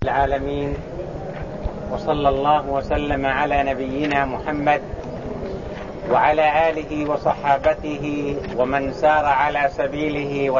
العالمين، وصلى الله وسلم على نبينا محمد وعلى آله وصحابته ومن سار على سبيله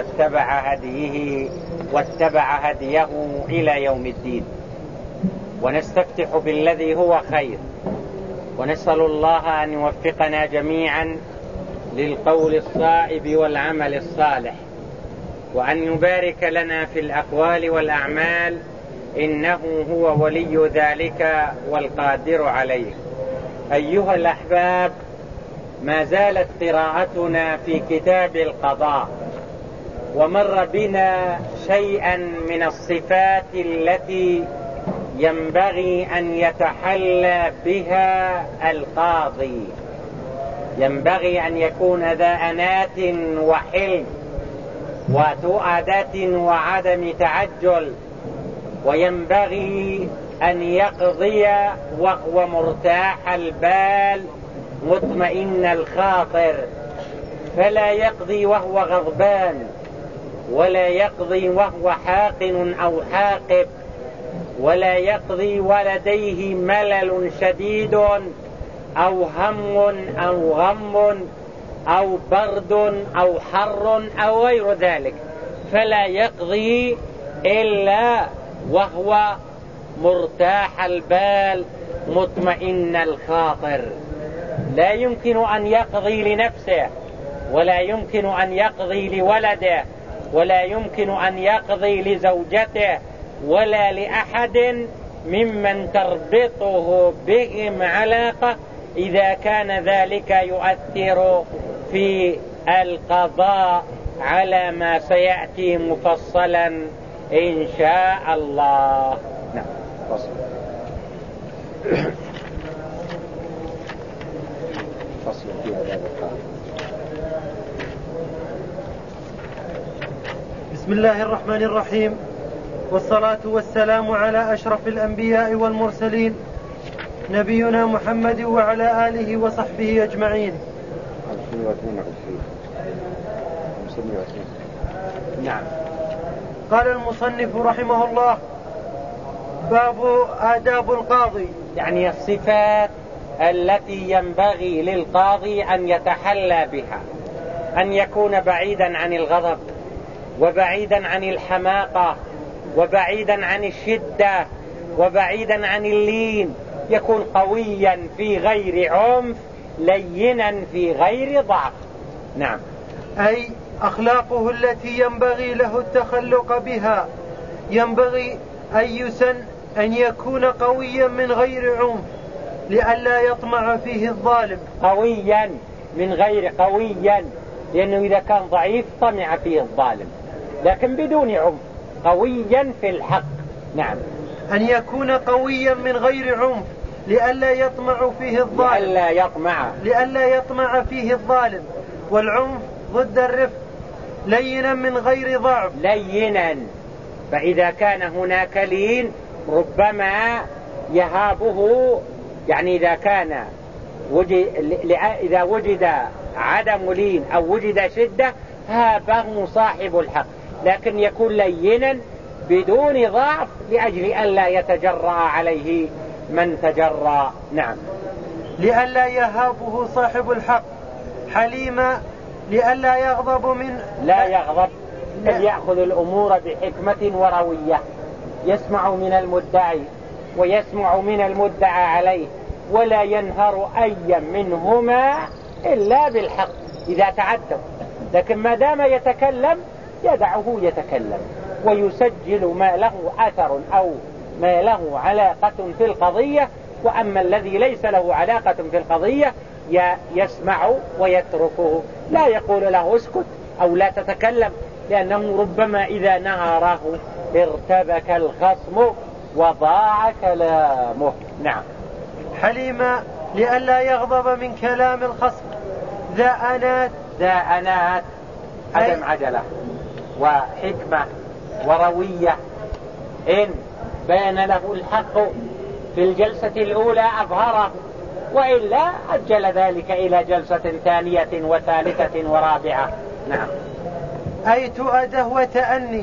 واتبع هديه إلى يوم الدين. ونستفتح بالذي هو خير، ونسأل الله أن يوفقنا جميعا للقول الصائب والعمل الصالح، وأن يبارك لنا في الأقوال والأعمال، إنه هو ولي ذلك والقادر عليه. أيها الأحباب، ما زالت قراءتنا في كتاب القضاء، ومر بنا شيئا من الصفات التي ينبغي أن يتحلى بها القاضي. ينبغي أن يكون ذا أنات وحلم وتؤدة وعدم تعجل، وينبغي أن يقضي وهو مرتاح البال مطمئن الخاطر، فلا يقضي وهو غضبان، ولا يقضي وهو حاقن أو حاقب، ولا يقضي ولديه ملل شديد أو هم أو غم أو برد أو حر أو غير ذلك، فلا يقضي إلا وهو مرتاح البال مطمئن الخاطر. لا يمكن أن يقضي لنفسه، ولا يمكن أن يقضي لولده، ولا يمكن أن يقضي لزوجته، ولا لأحد ممن تربطه بهم علاقة، إذا كان ذلك يؤثر في القضاء على ما سيأتي مفصلا إن شاء الله. نعم. فصل في هذا القاضي. بسم الله الرحمن الرحيم، والصلاة والسلام على أشرف الأنبياء والمرسلين، نبينا محمد وعلى آله وصحبه أجمعين. نعم. قال المصنف رحمه الله: باب آداب القاضي، يعني الصفات التي ينبغي للقاضي أن يتحلى بها: أن يكون بعيدا عن الغضب، وبعيدا عن الحماقة، وبعيدا عن الشدة، وبعيدا عن اللين، يكون قويا في غير عنف، لينا في غير ضعف. نعم. أي أخلاقه التي ينبغي له التخلق بها، ينبغي أن يكون قويا من غير عنف، لئلا يطمع فيه الظالم. قويا من غير قويا، لأنه إذا كان ضعيف طمع فيه الظالم، لكن بدون عنف، قويا في الحق. نعم. أن يكون قويا من غير عنف، لئلا يطمع فيه الظالم. لئلا يطمع فيه الظالم. والعنف ضد الرفق. لينا من غير ضعف. لينا، فإذا كان هناك لين ربما يهابه، يعني إذا وجد عدم لين أو وجد شدة هابه صاحب الحق، لكن يكون لينا بدون ضعف لأجل ألا يتجرأ عليه من تجرأ. نعم. لئلا يهابه صاحب الحق. حليما، لئلا يغضب من لا يغضب، بل يأخذ الأمور بحكمة وروية، يسمع من المدعي ويسمع من المدعى عليه، ولا ينهر أي منهما إلا بالحق إذا تعدوا، لكن ما دام يتكلم يدعه يتكلم، ويسجل ما له أثر أو ما له علاقة في القضية. وأما الذي ليس له علاقة في القضية يسمع ويتركه، لا يقول له اسكت أو لا تتكلم، لأنه ربما إذا نهره ارتبك الخصم وضاع كلامه. نعم. حليما، لئلا يغضب من كلام الخصم. ذا أنات عدم عجلة وحكمة وروية، إن بان له الحق في الجلسة الأولى أظهره، وإلا أجل ذلك إلى جلسة ثانية وثالثة ورابعة. نعم. أي تؤده وتأني،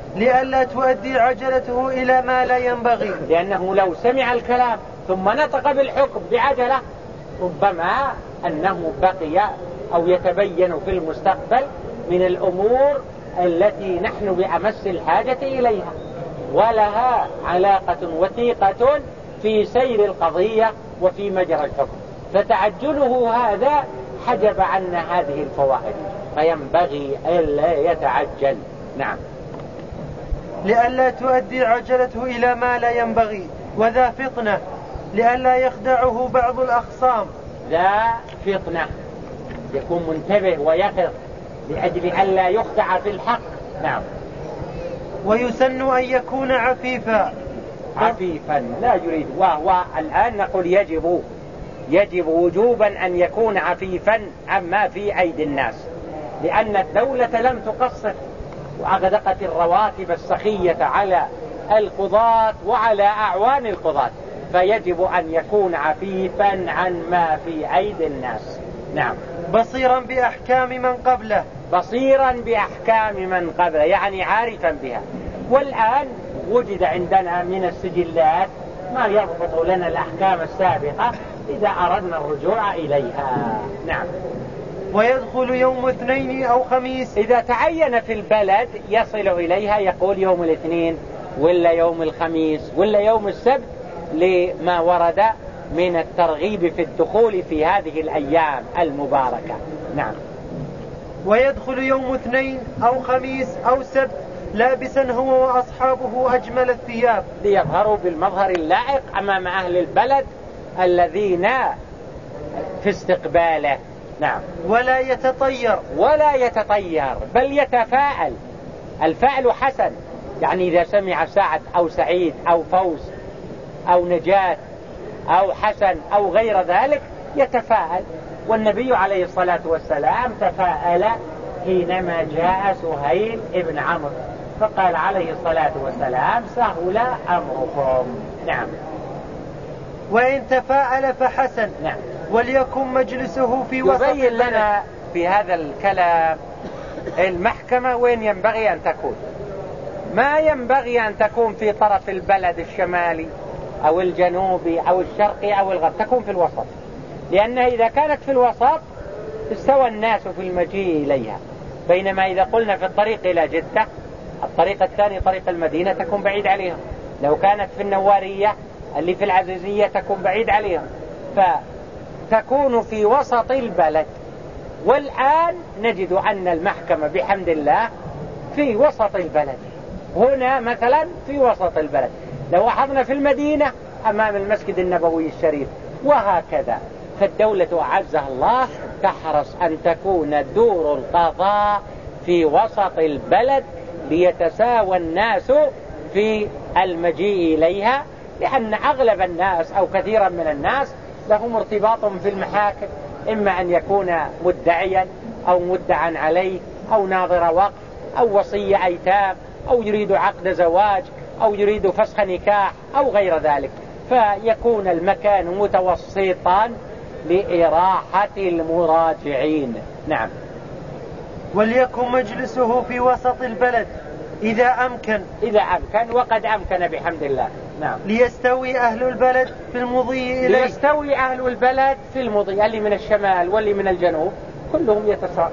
لئلا تؤدي عجلته إلى ما لا ينبغي، لأنه لو سمع الكلام ثم نطق بالحكم بعجلة ربما أنه بقي أو يتبين في المستقبل من الأمور التي نحن بأمس الحاجة إليها ولها علاقة وثيقة في سير القضية وفي مجرى الحكم، فتعجله هذا حجب عنا هذه الفوائد، فينبغي ألا يتعجل. نعم. لئلا تؤدي عجلته إلى ما لا ينبغي، وذا فطنة لئلا يخدعه بعض الأخصام. ذا فطنة يكون منتبه ويقظ لأجل ألا يخدع في الحق. نعم. ويسن أن يكون عفيفا لا يريد، وهو الآن نقول يجب وجوبا أن يكون عفيفا عما في أيدي الناس، لأن الدولة لم تقصر وأغدقت الرواتب السخية على القضاة وعلى أعوان القضاة، فيجب أن يكون عفيفا عن ما في أيدي الناس. نعم. بصيرا بأحكام من قبله، يعني عارفا بها. والآن وجد عندنا من السجلات ما يضبط لنا الأحكام السابقة إذا أردنا الرجوع إليها. نعم. ويدخل يوم اثنين أو خميس، إذا تعين في البلد يصل إليها يقول يوم الاثنين ولا يوم الخميس ولا يوم السبت لما ورد من الترغيب في الدخول في هذه الأيام المباركة. نعم. ويدخل يوم اثنين أو خميس أو سبت لابسا هو وأصحابه أجمل الثياب، ليظهروا بالمظهر اللائق أمام أهل البلد الذين في استقباله. نعم. ولا يتطير بل يتفاءل. الفعل حسن، يعني إذا سمع سعد أو سعيد أو فوز أو نجاة أو حسن أو غير ذلك يتفاءل. والنبي عليه الصلاة والسلام تفاءل حينما جاء سهيل ابن عمرو فقال عليه الصلاة والسلام سهل أمركم. نعم. وإن تفاءل فحسن. نعم. وليكن مجلسه في وسط البلد. يبين لنا في هذا الكلام المحكمة وين ينبغي أن تكون. ما ينبغي أن تكون في طرف البلد الشمالي أو الجنوبي أو الشرقي أو الغرب، تكون في الوسط، لأنها إذا كانت في الوسط استوى الناس في المجيء إليها. بينما إذا قلنا في الطريق إلى جدة الطريق الثاني طريق المدينة تكون بعيد عليهم، لو كانت في النوارية اللي في العزيزية تكون بعيد عليهم، فتكون في وسط البلد. والآن نجد أن المحكمة بحمد الله في وسط البلد، هنا مثلا في وسط البلد، لو لاحظنا في المدينة أمام المسجد النبوي الشريف، وهكذا. فالدولة أعزها الله تحرص أن تكون دور القضاء في وسط البلد ليتساوى الناس في المجيء إليها، لأن أغلب الناس أو كثيرا من الناس لهم ارتباط في المحاكم، إما أن يكون مدعيا أو مدعا عليه أو ناظر وقف أو وصي أيتام أو يريد عقد زواج أو يريد فسخ نكاح أو غير ذلك، فيكون المكان متوسطا لإراحة المراجعين. نعم. وليكن مجلسه في وسط البلد إذا أمكن، وقد أمكن بحمد الله. نعم. ليستوي أهل البلد في المضي إليه. ليستوي أهل البلد في المضي، اللي من الشمال واللي من الجنوب كلهم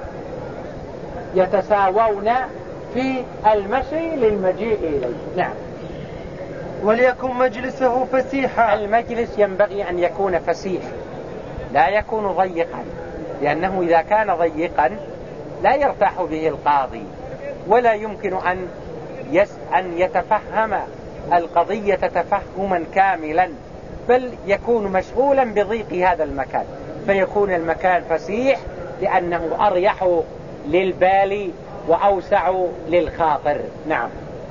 يتساوون في المشي للمجيء إليه. نعم. وليكن مجلسه فسيحا. المجلس ينبغي أن يكون فسيح، لا يكون ضيقا، لأنه إذا كان ضيقا لا يرتاح به القاضي، ولا يمكن أن يتفهم القضية تفهما كاملا، بل يكون مشغولا بضيق هذا المكان، فيكون المكان فسيح لأنه أريح للبال وأوسع للخاطر. نعم.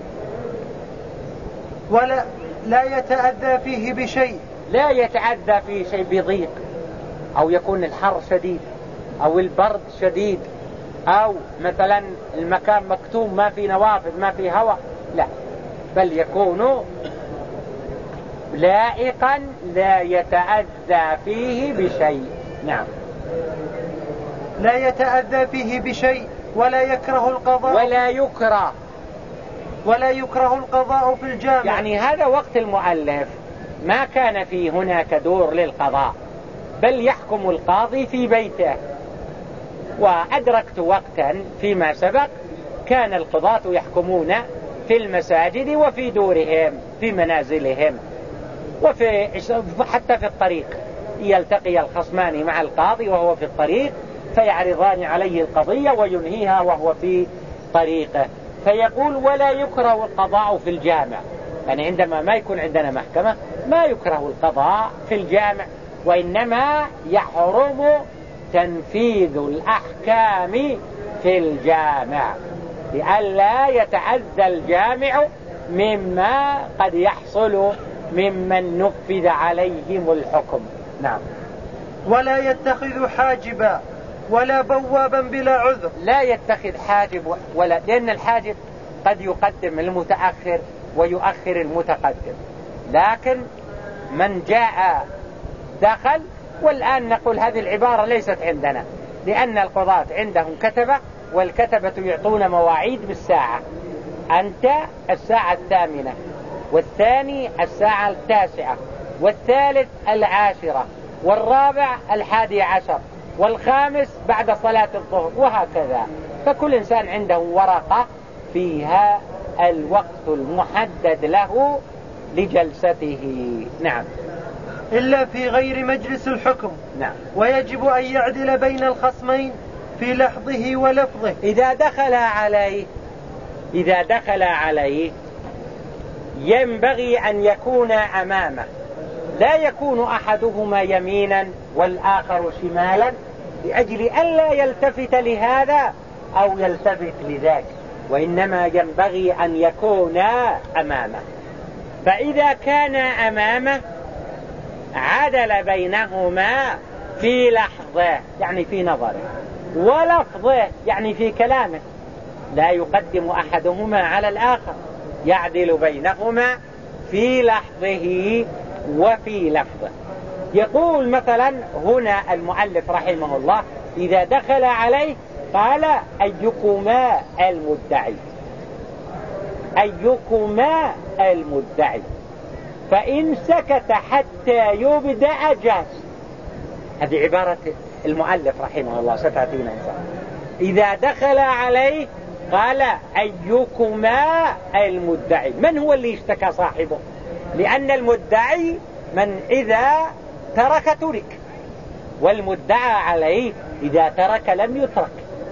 ولا لا يتأذى فيه بشيء، لا يتعدى فيه شيء بضيق، أو يكون الحر شديد أو البرد شديد، أو مثلا المكان مكتوم ما في نوافذ ما في هواء، لا، بل يكون لائقا لا يتأذى فيه بشيء. نعم. لا يتأذى فيه بشيء ولا يكره القضاء، ولا يكره ولا يكره القضاء في الجامع. يعني هذا وقت المؤلف ما كان في هناك دور للقضاء، بل يحكم القاضي في بيته. وأدركت وقتا فيما سبق كان القضاة يحكمون في المساجد وفي دورهم في منازلهم، حتى في الطريق يلتقي الخصمان مع القاضي وهو في الطريق فيعرضان عليه القضية وينهيها وهو في طريقه. فيقول ولا يكره القضاء في الجامع، يعني عندما ما يكون عندنا محكمة ما يكره القضاء في الجامع، وإنما يحرم تنفيذ الأحكام في الجامع لئلا يتعذى الجامع مما قد يحصل ممن نفذ عليهم الحكم. نعم. ولا يتخذ حاجبا ولا بوابا بلا عذر. لا يتخذ حاجب لأن الحاجب قد يقدم المتأخر ويؤخر المتقدم، لكن من جاء دخل. والآن نقول هذه العبارة ليست عندنا، لأن القضاة عندهم كتبة، والكتبة يعطون مواعيد بالساعة. أنت الساعة 8، والثاني الساعة 9، والثالث 10، والرابع 11، والخامس بعد صلاة الظهر، وهكذا. فكل إنسان عنده ورقة فيها الوقت المحدد له لجلسته. نعم. إلا في غير مجلس الحكم. نعم. ويجب أن يعدل بين الخصمين في لحظه ولفظه. إذا دخل عليه ينبغي أن يكون أمامه، لا يكون أحدهما يمينا والآخر شمالا، لأجل أن لا يلتفت لهذا أو يلتفت لذاك، وإنما ينبغي أن يكون أمامه. فإذا كان أمامه عدل بينهما في لحظة، يعني في نظره، ولفظه، يعني في كلامه، لا يقدم أحدهما على الآخر، يعدل بينهما في لحظه وفي لفظه. يقول مثلا هنا المؤلف رحمه الله إذا دخل عليه قال أيكما المدعي، أيكما المدعي، فإن سكت حتى يبدأ جاز. هذه عبارة المؤلف رحمه الله ستأتينا إن شاء الله. إذا دخل عليه قال أيكما المدعي. من هو اللي اشتكى صاحبه؟ لأن المدعي من إذا ترك ترك، والمدعى عليه إذا ترك لم يترك.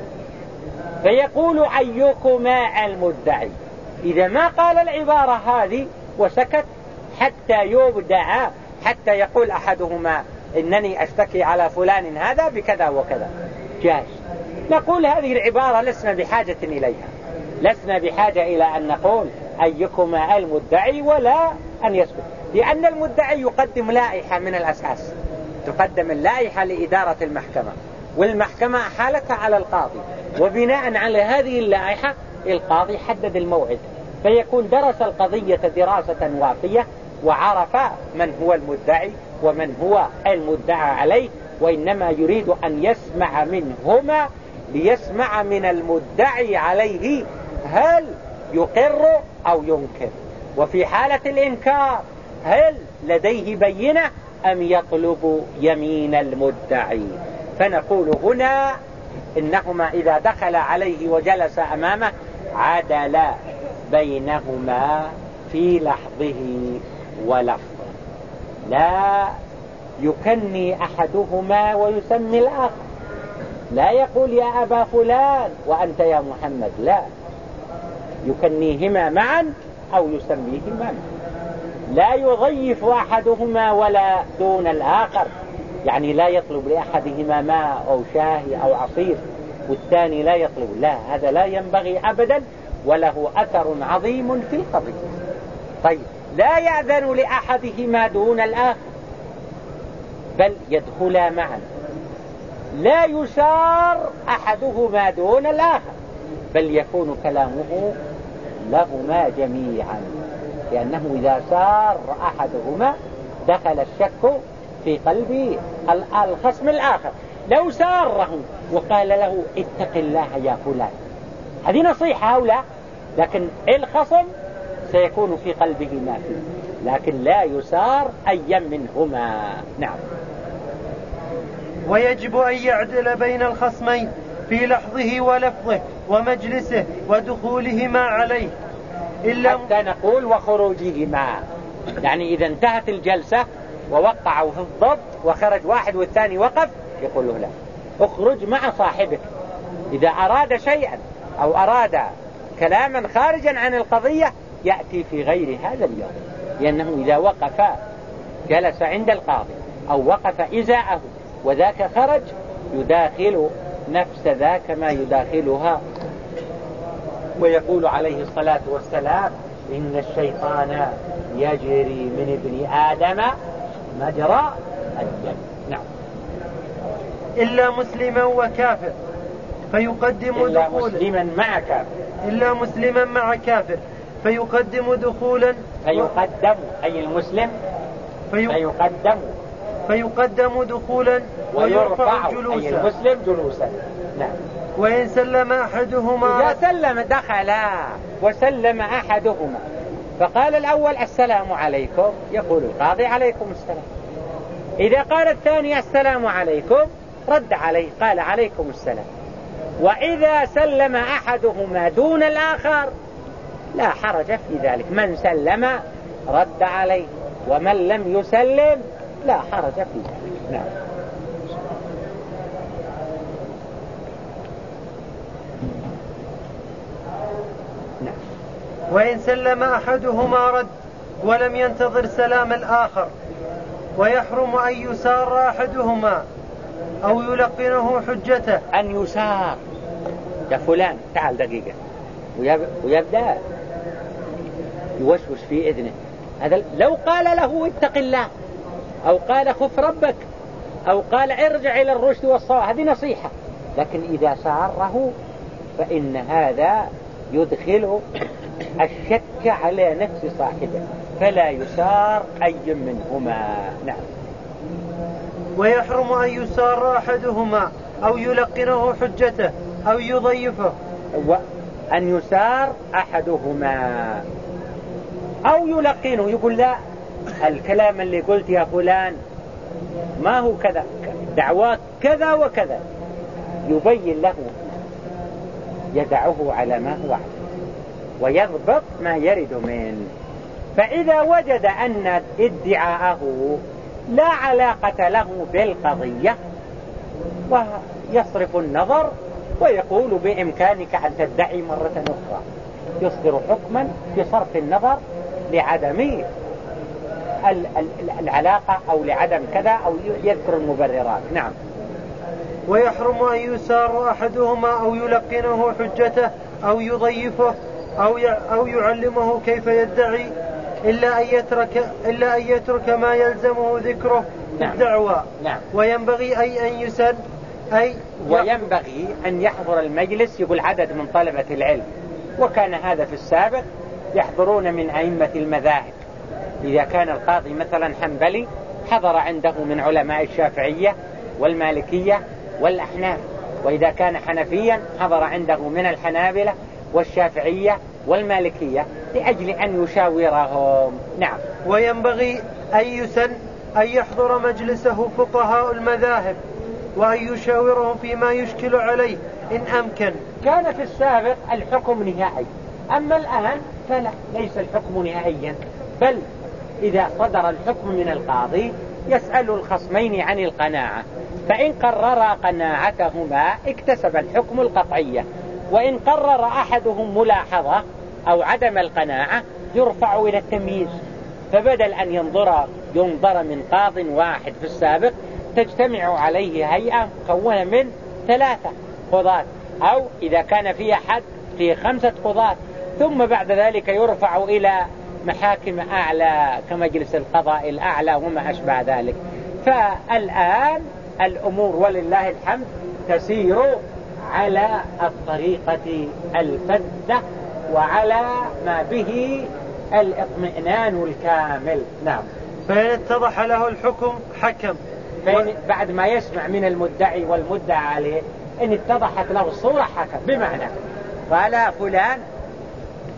فيقول أيكما المدعي. إذا ما قال العبارة هذه وسكت حتى يبدأ، حتى يقول أحدهما إنني أشتكي على فلان هذا بكذا وكذا، جاز. نقول هذه العبارة لسنا بحاجة إليها، لسنا بحاجة إلى أن نقول أيكما المدعي ولا أن يسكت، لأن المدعي يقدم لائحة من الأساس، تقدم اللائحة لإدارة المحكمة، والمحكمة حالتها على القاضي، وبناء على هذه اللائحة القاضي حدد الموعد، فيكون درس القضية دراسة وافية وعرف من هو المدعي ومن هو المدعى عليه، وإنما يريد أن يسمع منهما ليسمع من المدعي عليه هل يقر أو ينكر، وفي حالة الإنكار هل لديه بينة أم يطلب يمين المدعي. فنقول هنا إنهما إذا دخل عليه وجلس أمامه عدل بينهما في لحظه ولفظه، لا يكني أحدهما ويسمي الآخر، لا يقول يا أبا فلان وأنت يا محمد، لا، يكنيهما معا أو يسميهما معا، لا يضيف أحدهما ولا دون الآخر، يعني لا يطلب لأحدهما ماء أو شاي أو عصير والثاني لا يطلب، لا، هذا لا ينبغي أبدا وله أثر عظيم في القضية. طيب، لا يأذن لأحدهما دون الآخر بل يدخلا معا، لا يسار أحدهما دون الآخر بل يكون كلامه لهما جميعا، لأنه إذا سار أحدهما دخل الشك في قلب الخصم الآخر. لو ساره وقال له اتق الله يا فلان، هذه نصيحة أو لا؟ لكن الخصم سيكون في قلبه ما فيه، لكن لا يسار أي منهما. نعم. ويجب أن يعدل بين الخصمين في لحظه ولفظه ومجلسه ودخولهما عليه، حتى نقول وخروجهما، يعني إذا انتهت الجلسة ووقعوا في الضبط وخرج واحد والثاني وقف، يقول له لا، اخرج مع صاحبك. إذا أراد شيئا أو أراد كلاما خارجا عن القضية يأتي في غير هذا اليوم، لأنه إذا وقف جلس عند القاضي أو وقف إزاءه وذاك خرج يداخل نفس ذاك ما يداخلها. ويقول عليه الصلاة والسلام إن الشيطان يجري من ابن آدم مجرى الدم. نعم. إلا مسلما وكافر فيقدم إلا دخولا، مسلما مع كافر، إلا مسلما مع كافر فيقدم دخولا، فيقدم أي المسلم فيقدم دخولا ويرفع جلوسا، أي المسلم جلوسا. نعم. وإن سلم أحدهما، إذا سلم دخلا وسلم أحدهما فقال الأول السلام عليكم، يقول القاضي عليكم السلام. إذا قال الثاني السلام عليكم رد عليه قال عليكم السلام. وإذا سلم أحدهما دون الآخر لا حرج في ذلك، من سلم رد عليه، ومن لم يسلم لا حرج في ذلك. نعم. وإن سلم أحدهما رد ولم ينتظر سلام الآخر. ويحرم أن يسار أحدهما أو يلقنه حجته. أن يسار يا فلان تعال دقيقة، ويبدأ يوشوش في إذنه. هذا لو قال له اتق الله أو قال خف ربك أو قال ارجع إلى الرشد والصواب هذه نصيحة، لكن إذا ساره فإن هذا يدخل الشك على نفس صاحبه، فلا يسار أي منهما. نعم. ويحرم أن يسار أحدهما أو يلقنه حجته أو يضيفه. أن يسار أحدهما أو يلقنه، يقول لا الكلام اللي قلت يا فلان ما هو كذا، دعواك كذا وكذا، يبين له، يدعه على ما هو عليه ويضبط ما يرد منه. فإذا وجد أن ادعاءه لا علاقة له بالقضية ويصرف النظر ويقول بإمكانك أن تدعي مرة أخرى، يصدر حكما بصرف النظر لعدم العلاقة أو لعدم كذا أو يذكر المبررات. نعم. ويحرم أن يسار أحدهما أو يلقنه حجته أو يضيفه أو يعلمه كيف يدعي إلا أن يترك ما يلزمه ذكره في الدعوى. نعم. وينبغي أن يسن وينبغي أن يحضر المجلس، يقول عدد من طلبة العلم، وكان هذا في السابق يحضرون من أئمة المذاهب. إذا كان القاضي مثلا حنبلي حضر عنده من علماء الشافعية والمالكية والأحناف، وإذا كان حنفيا حضر عنده من الحنابلة والشافعية والمالكية لأجل أن يشاورهم. نعم. وينبغي أن يسن أن يحضر مجلسه فقهاء المذاهب وأن يشاورهم فيما يشكل عليه إن أمكن. كان في السابق الحكم نهائي، أما الآن فلا، ليس الحكم نهائيا، بل إذا صدر الحكم من القاضي يسأل الخصمين عن القناعة، فإن قرر قناعتهما اكتسب الحكم القطعية، وإن قرر أحدهم ملاحظة أو عدم القناعة يرفع إلى التمييز. فبدل أن ينظر من قاض واحد في السابق تجتمع عليه هيئة مكونة من 3 قضاة، أو إذا كان في حد في 5 قضاة، ثم بعد ذلك يرفع إلى محاكم أعلى كمجلس القضاء الأعلى وما أشبه ذلك. فالآن الأمور ولله الحمد تسير على الطريقة الفذة وعلى ما به الاطمئنان الكامل. نعم. فإن اتضح له الحكم حكم، بعد ما يسمع من المدعي والمدعى عليه إن اتضحت له الصورة حكم، بمعنى قال فلان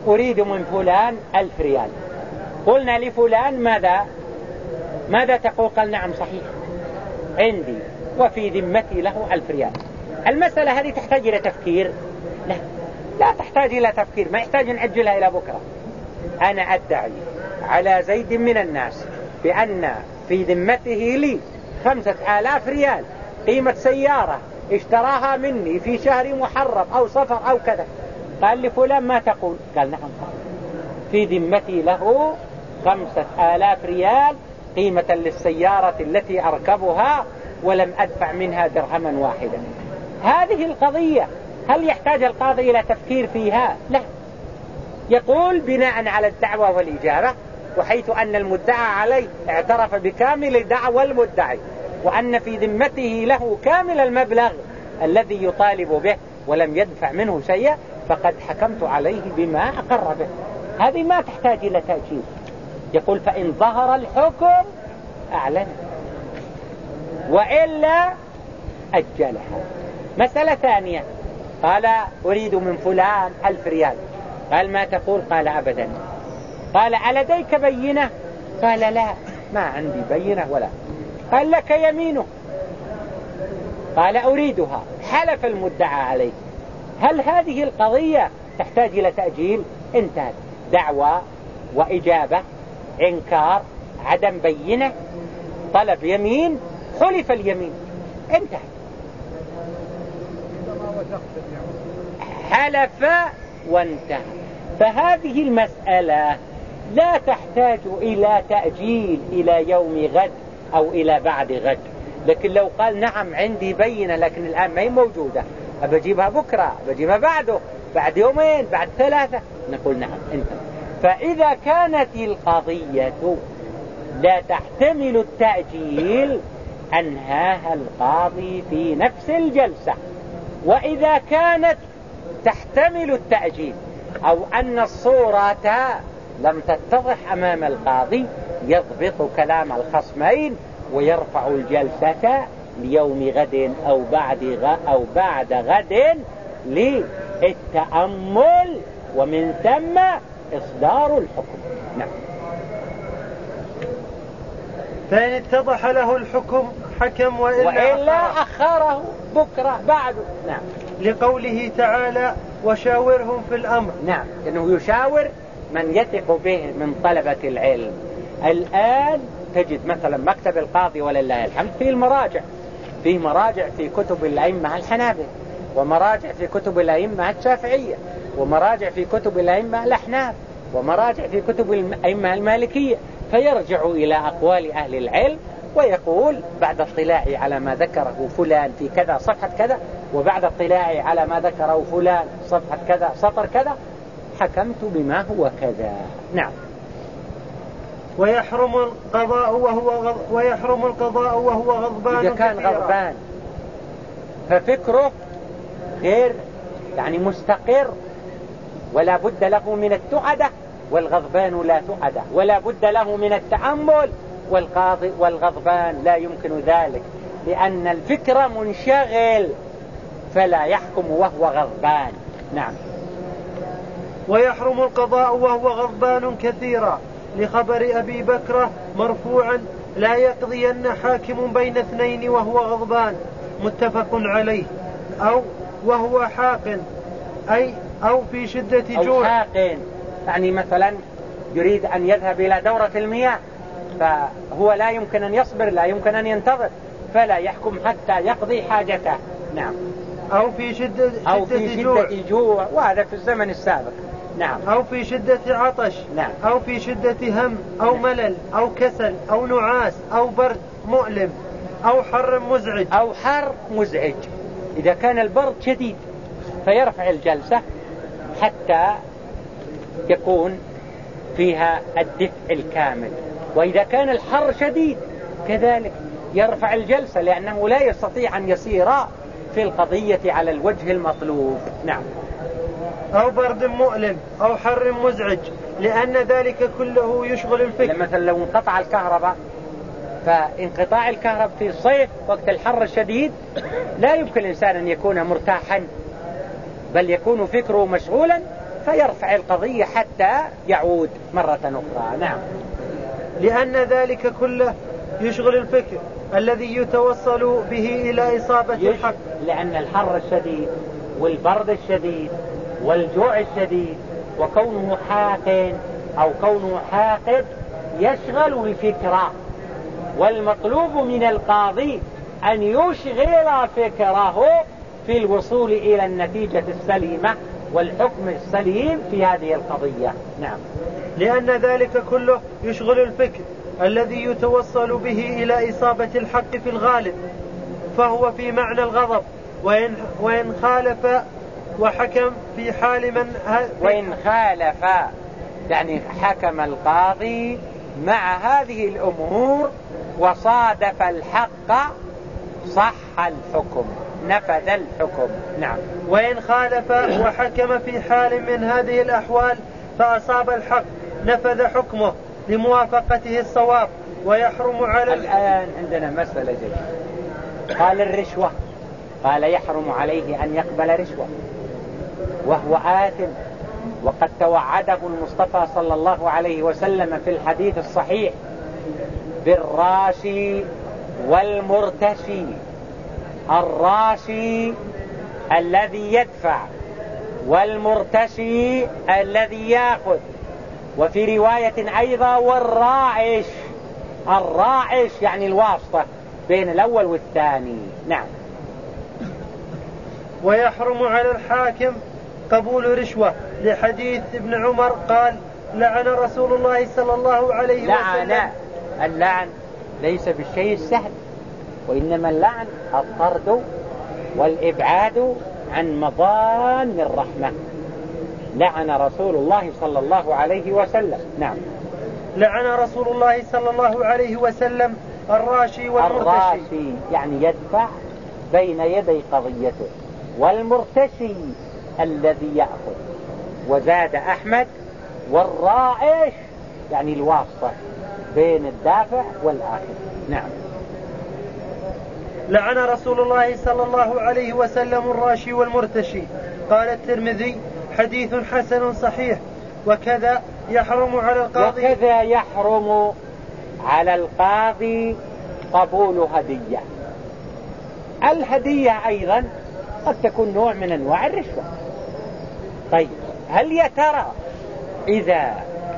أريد من فلان 1000 ريال. قلنا لفلان ماذا تقول؟ قال نعم صحيح عندي وفي ذمتي له 1000 ريال. المسألة هذه تحتاج إلى تفكير؟ لا تحتاج إلى تفكير، ما يحتاج نأجلها إلى بكرة. أنا أدعي على زيد من الناس بأن في ذمته لي 5000 ريال قيمة سيارة اشتراها مني في شهر محرم أو صفر أو كذا. قال لفلان ما تقول؟ قال نعم في ذمتي له 5000 ريال قيمة للسيارة التي أركبها ولم أدفع منها درهما واحدا. هذه القضية هل يحتاج القاضي إلى تفكير فيها؟ لا، يقول بناء على الدعوة والإجابة، وحيث أن المدعى عليه اعترف بكامل دعوى المدعي وأن في ذمته له كامل المبلغ الذي يطالب به ولم يدفع منه شيئا، فقد حكمت عليه بما أقر به. هذه ما تحتاج إلى تأجيل. يقول فإن ظهر الحكم أعلن وإلا أجلها. مسألة ثانية، قال أريد من فلان 1000 ريال. قال ما تقول؟ قال أبدا. قال ألديك بينة؟ قال لا ما عندي بينة ولا. قال لك يمينه؟ قال أريدها. حلف المدعى عليه. هل هذه القضية تحتاج إلى تأجيل؟ انتهت. دعوة وإجابة، إنكار، عدم بينة، طلب يمين، حلف اليمين، انتهت. حلف وانتهى. فهذه المسألة لا تحتاج إلى تأجيل إلى يوم غد أو إلى بعد غد. لكن لو قال نعم عندي بينة لكن الآن ما هي موجودة، أبجيبها بكرة، أبجيبها بعده، بعد يومين، بعد 3، نقول نعم انتهى. فإذا كانت القضية لا تحتمل التأجيل أنهاها القاضي في نفس الجلسة. وإذا كانت تحتمل التأجيل أو أن الصورة لم تتضح أمام القاضي، يضبط كلام الخصمين ويرفع الجلسة ليوم غد أو بعد غد للتأمل ومن ثم إصدار الحكم. نعم. فإن اتضح له الحكم حكم وإلا أخره بكرة بعده. نعم. لقوله تعالى وشاورهم في الأمر. نعم، إنه يشاور من يثق به من طلبة العلم. الآن تجد مثلا مكتب القاضي ولله الحمد فيه المراجع، فيه مراجع في كتب الأئمة الحنابلة، ومراجع في كتب الأئمة الشافعية، ومراجع في كتب الأئمة الأحناف، ومراجع في كتب الأئمة المالكية. فيرجع إلى أقوال أهل العلم ويقول بعد اطلاعي على ما ذكره فلان في كذا صفحة كذا، وبعد اطلاعي على ما ذكره فلان صفحة كذا سطر كذا، حكمت بما هو كذا. نعم. ويحرم القضاء وهو غضبان. إذا كان غضبان ففكره غير يعني مستقر، ولا بد له من التعدة، والغضبان لا تعدة، ولا بد له من التأمل، والغضبان لا يمكن ذلك، لأن الفكر منشغل فلا يحكم وهو غضبان. نعم. ويحرم القضاء وهو غضبان كثيرا، لخبر أبي بكر مرفوعا لا يقضين حاكم بين اثنين وهو غضبان، متفق عليه. أو وهو حاق، أو في شدة جوع. أو حاق يعني مثلا يريد أن يذهب إلى دورة المياه، فهو لا يمكن أن يصبر، لا يمكن أن ينتظر، فلا يحكم حتى يقضي حاجته. نعم. أو في شدة جوع، وهذا في الزمن السابق. نعم. أو في شدة عطش. نعم. أو في شدة هم أو ملل أو كسل أو نعاس أو برد مؤلم أو حر مزعج. أو حر مزعج، إذا كان البرد شديد فيرفع الجلسة حتى يكون فيها الدفء الكامل، وإذا كان الحر شديد كذلك يرفع الجلسة، لأنه لا يستطيع أن يسير في القضية على الوجه المطلوب. نعم. أو برد مؤلم أو حر مزعج، لأن ذلك كله يشغل الفكر. مثلا لو انقطع الكهرباء، فانقطاع الكهرباء في الصيف وقت الحر الشديد لا يمكن الإنسان أن يكون مرتاحا، بل يكون فكره مشغولا، فيرفع القضية حتى يعود مرة أخرى. نعم. لأن ذلك كله يشغل الفكر الذي يتوصل به إلى إصابة الحق، لأن الحر الشديد والبرد الشديد والجوع الشديد وكونه حاق أو كونه حاقد يشغل الفكرة، والمطلوب من القاضي أن يشغل فكره في الوصول إلى النتيجة السليمة والحكم السليم في هذه القضية. نعم. لأن ذلك كله يشغل الفكر الذي يتوصل به إلى إصابة الحق في الغالب، فهو في معنى الغضب. وإن خالف وحكم في حال من وإن خالف يعني حكم القاضي مع هذه الأمور وصادف الحق صح الحكم، نفذ الحكم. نعم. وإن خالف وحكم في حال من هذه الأحوال فأصاب الحق نفذ حكمه لموافقته الصواب ويحرم على الآن عندنا مسألة جديدة. قال الرشوة، قال يحرم عليه أن يقبل رشوة وهو آثم، وقد توعده المصطفى صلى الله عليه وسلم في الحديث الصحيح بالراشي والمرتشي. الراشي الذي يدفع والمرتشي الذي يأخذ، وفي رواية أيضا والرائش. الرائش يعني الواسطة بين الأول والثاني. نعم. ويحرم على الحاكم قبول رشوة لحديث ابن عمر قال لعن رسول الله صلى الله عليه وسلم. لعن، اللعن ليس بالشيء السهل، وإنما اللعن الطرد والإبعاد عن مضان الرحمة. لعن رسول الله صلى الله عليه وسلم. نعم. لعن رسول الله صلى الله عليه وسلم الراشي والمرتشي. الراشي يعني يدفع بين يدي قضيته، والمرتشي الذي يأخذ. وزاد أحمد والرائش يعني الواسطة بين الدافع والآخذ. نعم. لعن رسول الله صلى الله عليه وسلم الراشي والمرتشي. قال الترمذي حديث حسن صحيح. وكذا يحرم على القاضي قبول هدية. الهدية أيضا قد تكون نوع من أنواع الرشوة. طيب هل يا ترى إذا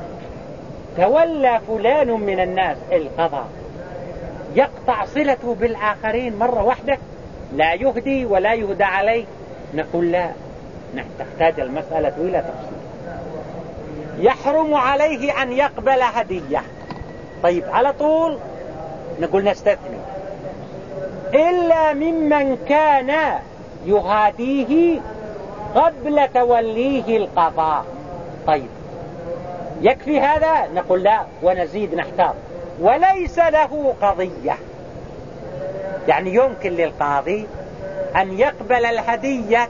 تولى فلان من الناس القضاء يقطع صلته بالآخرين مرة واحدة، لا يهدي ولا يهدى عليه؟ نقول لا، تحتاج المسألة إلى تفصيل. يحرم عليه أن يقبل هدية. طيب على طول نقول نستثني إلا ممن كان يهاديه قبل توليه القضاء. طيب يكفي هذا؟ نقول لا، ونزيد نحتاط وليس له قضية. يعني يمكن للقاضي أن يقبل الهدية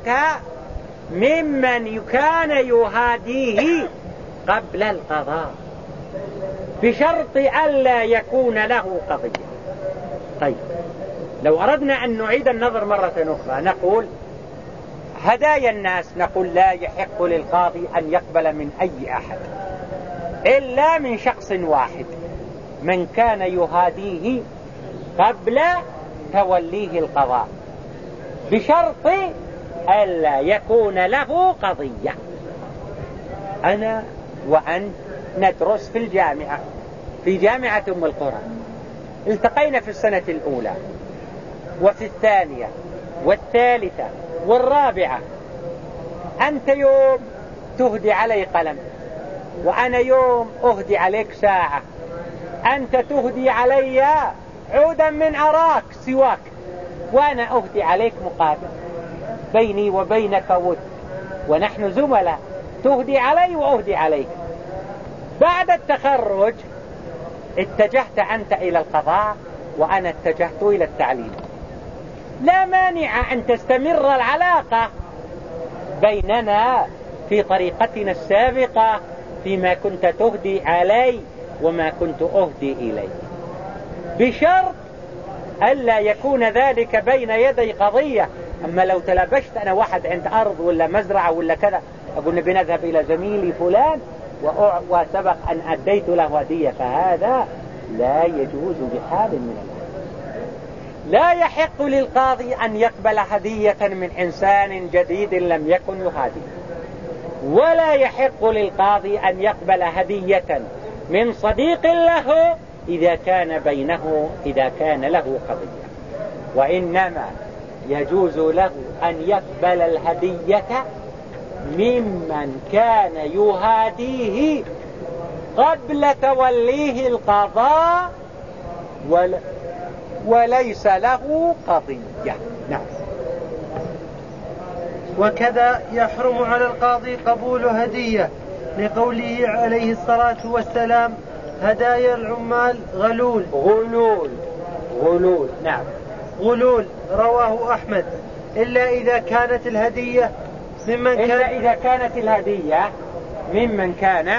ممن كان يهاديه قبل القضاء بشرط ألا يكون له قضية. طيب لو أردنا أن نعيد النظر مرة أخرى نقول هدايا الناس، نقول لا يحق للقاضي أن يقبل من أي أحد إلا من شخص واحد، من كان يهاديه قبل توليه القضاء بشرط ألا يكون له قضية. أنا وأنت ندرس في الجامعة، في جامعة أم القرى، التقينا في السنة الأولى وفي الثانية والثالثة والرابعة. أنت يوم تهدي علي قلم، وأنا يوم أهدي عليك ساعة. أنت تهدي علي عودا من أراك سواك، وأنا أهدي عليك مقابل. بيني وبينك ود، ونحن زملاء، تهدي علي وأهدي عليك. بعد التخرج اتجهت أنت إلى القضاء وأنا اتجهت إلى التعليم. لا مانع أن تستمر العلاقة بيننا في طريقتنا السابقة فيما كنت تهدي علي وما كنت أهدي إليك، بشرط ألا يكون ذلك بين يدي قضية. أما لو تلبشت أنا واحد عند أرض ولا مزرعة ولا كذا، أقول نبي نذهب إلى زميلي فلان وسبق أن أديت له هدية، فهذا لا يجوز بحال من الأحوال. لا يحق للقاضي أن يقبل هدية من إنسان جديد لم يكن يهاديه، ولا يحق للقاضي أن يقبل هدية من صديق له إذا كان له قضية، وإنما يجوز له أن يقبل الهدية ممن كان يهاديه قبل توليه القضاء وليس له قضية. نعم. وكذا يحرم على القاضي قبول هدية، لقوله عليه الصلاة والسلام: هدايا العمال غلول. نعم. غلول. رواه أحمد. إلا إذا كانت الهدية ممن كان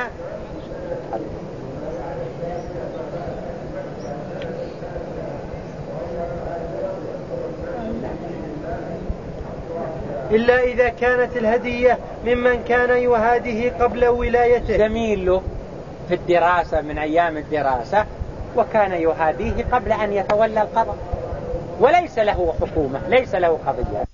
إلا إذا كانت الهدية ممن كان يهاديه قبل ولايته، زميل له في الدراسة من أيام الدراسة وكان يهاديه قبل أن يتولى القضاء، وليس له حكومة، ليس له قضية.